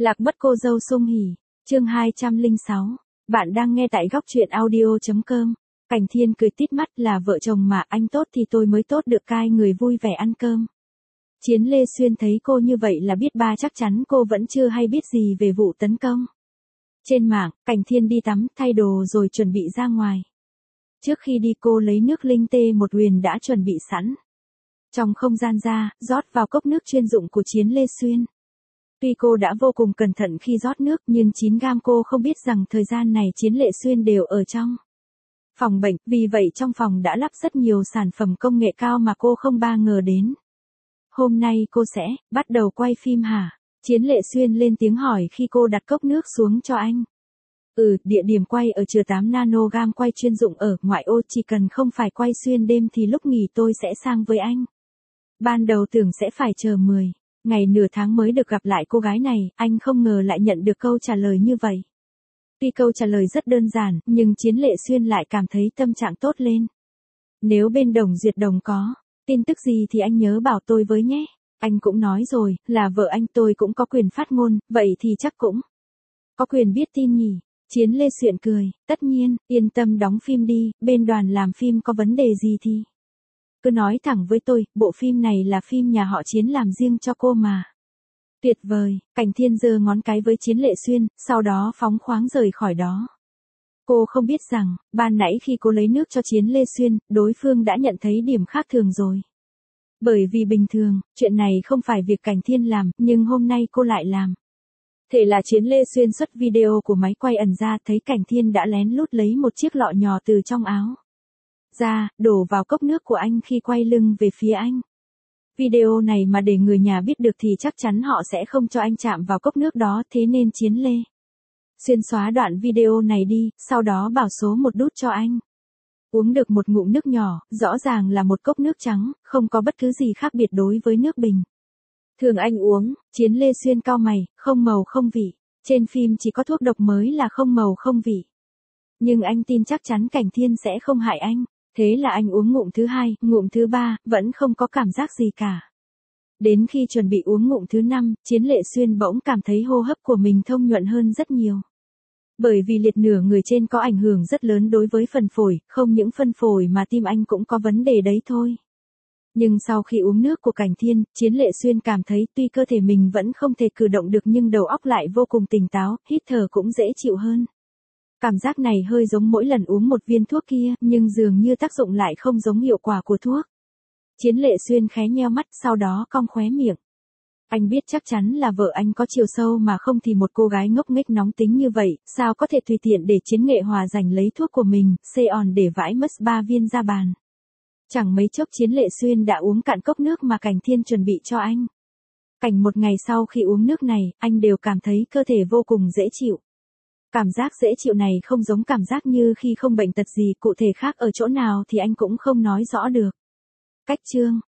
Lạc mất cô dâu Sung Hỉ, chương 206. Bạn đang nghe tại góc truyện audio.com. Cảnh Thiên cười tít mắt, là vợ chồng mà, anh tốt thì tôi mới tốt được, cai người vui vẻ ăn cơm. Chiến Lê Xuyên thấy cô như vậy là biết ba chắc chắn cô vẫn chưa hay biết gì về vụ tấn công. Trên mạng, Cảnh Thiên đi tắm, thay đồ rồi chuẩn bị ra ngoài. Trước khi đi cô lấy nước linh tê một huyền đã chuẩn bị sẵn. Trong không gian ra, rót vào cốc nước chuyên dụng của Chiến Lê Xuyên. Tuy cô đã vô cùng cẩn thận khi rót nước nhưng 9 gam cô không biết rằng thời gian này Chiến Lê Xuyên đều ở trong phòng bệnh, vì vậy trong phòng đã lắp rất nhiều sản phẩm công nghệ cao mà cô không ba ngờ đến. Hôm nay cô sẽ bắt đầu quay phim hả? Chiến Lê Xuyên lên tiếng hỏi khi cô đặt cốc nước xuống cho anh. Địa điểm quay ở chừa 8 nanogam, quay chuyên dụng ở ngoại ô, chỉ cần không phải quay xuyên đêm thì lúc nghỉ tôi sẽ sang với anh. Ban đầu tưởng sẽ phải chờ 10 ngày nửa tháng mới được gặp lại cô gái này, anh không ngờ lại nhận được câu trả lời như vậy. Tuy câu trả lời rất đơn giản, nhưng Chiến Lê Xuyên lại cảm thấy tâm trạng tốt lên. Nếu bên Đồng Duyệt Đồng có tin tức gì thì anh nhớ bảo tôi với nhé. Anh cũng nói rồi, là vợ anh, tôi cũng có quyền phát ngôn, vậy thì chắc cũng có quyền biết tin nhỉ. Chiến Lê Xuyên cười, tất nhiên, yên tâm đóng phim đi, bên đoàn làm phim có vấn đề gì thì cứ nói thẳng với tôi, bộ phim này là phim nhà họ Chiến làm riêng cho cô mà. Tuyệt vời, Cảnh Thiên giơ ngón cái với Chiến Lê Xuyên, sau đó phóng khoáng rời khỏi đó. Cô không biết rằng, ban nãy khi cô lấy nước cho Chiến Lê Xuyên, đối phương đã nhận thấy điểm khác thường rồi. Bởi vì bình thường, chuyện này không phải việc Cảnh Thiên làm, nhưng hôm nay cô lại làm. Thế là Chiến Lê Xuyên xuất video của máy quay ẩn ra, thấy Cảnh Thiên đã lén lút lấy một chiếc lọ nhỏ từ trong áo ra, đổ vào cốc nước của anh khi quay lưng về phía anh. Video này mà để người nhà biết được thì chắc chắn họ sẽ không cho anh chạm vào cốc nước đó, thế nên Chiến Lê Xuyên xóa đoạn video này đi, sau đó bảo số 1 đút cho anh. Uống được một ngụm nước nhỏ, rõ ràng là một cốc nước trắng, không có bất cứ gì khác biệt đối với nước bình thường anh uống. Chiến Lê Xuyên cau mày, không màu không vị. Trên phim chỉ có thuốc độc mới là không màu không vị. Nhưng anh tin chắc chắn Cảnh Thiên sẽ không hại anh. Thế là anh uống ngụm thứ 2, ngụm thứ 3, vẫn không có cảm giác gì cả. Đến khi chuẩn bị uống ngụm thứ 5, Chiến Lê Xuyên bỗng cảm thấy hô hấp của mình thông nhuận hơn rất nhiều. Bởi vì liệt nửa người trên có ảnh hưởng rất lớn đối với phần phổi, không những phân phổi mà tim anh cũng có vấn đề đấy thôi. Nhưng sau khi uống nước của Cảnh Thiên, Chiến Lê Xuyên cảm thấy tuy cơ thể mình vẫn không thể cử động được nhưng đầu óc lại vô cùng tỉnh táo, hít thở cũng dễ chịu hơn. Cảm giác này hơi giống mỗi lần uống một viên thuốc kia, nhưng dường như tác dụng lại không giống hiệu quả của thuốc. Chiến Lê Xuyên khé nheo mắt, sau đó cong khóe miệng. Anh biết chắc chắn là vợ anh có chiều sâu, mà không thì một cô gái ngốc nghếch nóng tính như vậy, sao có thể tùy tiện để Chiến Nghệ Hòa giành lấy thuốc của mình, Seon để vãi mất 3 viên ra bàn. Chẳng mấy chốc Chiến Lê Xuyên đã uống cạn cốc nước mà Cảnh Thiên chuẩn bị cho anh. Cảnh một ngày sau khi uống nước này, anh đều cảm thấy cơ thể vô cùng dễ chịu. Cảm giác dễ chịu này không giống cảm giác như khi không bệnh tật gì, cụ thể khác ở chỗ nào thì anh cũng không nói rõ được. Cách chương